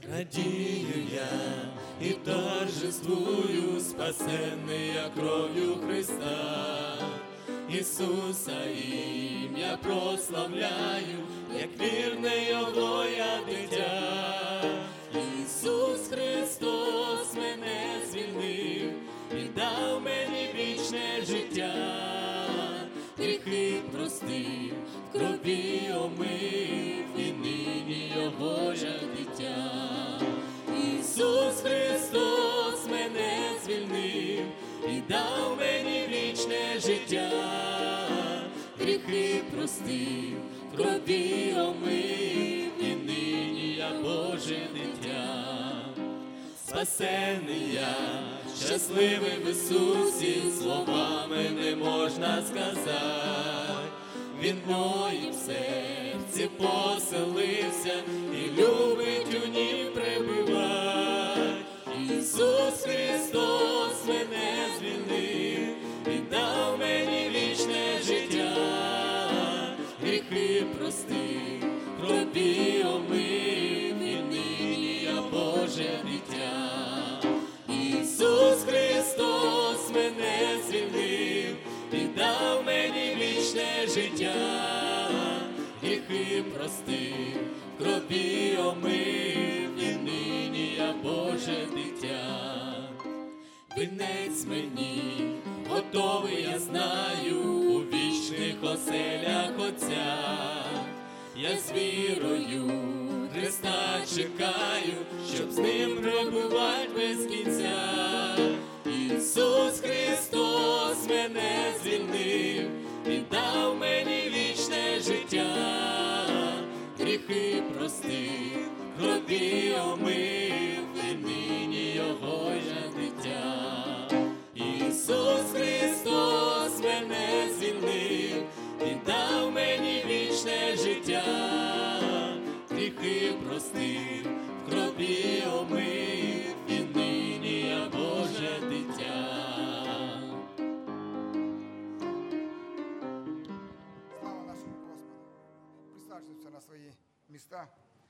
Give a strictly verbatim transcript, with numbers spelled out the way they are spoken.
Радію я і торжествую, спасенний я кров'ю Христа. Ісуса ім'я прославляю, як вірне Його я дитя. Ісус Христос мене звільнив і дав мені вічне життя. Гріхи простив, в крові омив, і нині Його я дитя. Ісус Христос мене звільнив і дав мені вічне життя. Гріхи простив, в крові омив, і нині я Боже дитя. Спасений я, щасливий в Ісусі, словами не можна сказати. Він в моїм серці поселився і любить у нім пребивать. Ісус Христос мене звільнив і дав мені вічне життя. Гріхи простив, крові омив, і нині я Боже дитя. Ісус Христос мене звільнив і дав мені вічне життя. Гріхи простив, крові омив, і нині я Боже дитя. Вінець мені готовий, я знаю, у вічних оселях Отця. Я з вірою Христа чекаю, щоб з ним перебувати без кінця. Ісус Христос мене звільнив і дав мені вічне життя. Гріхи простив, крові омив, і нині Його я дитя. Ісус Христос мене звільнив і дав мені вічне життя. Гріхи простив, в крові омив, і нині я Боже дитя. Слава нашому Господу! Присаджуємося на свої місця.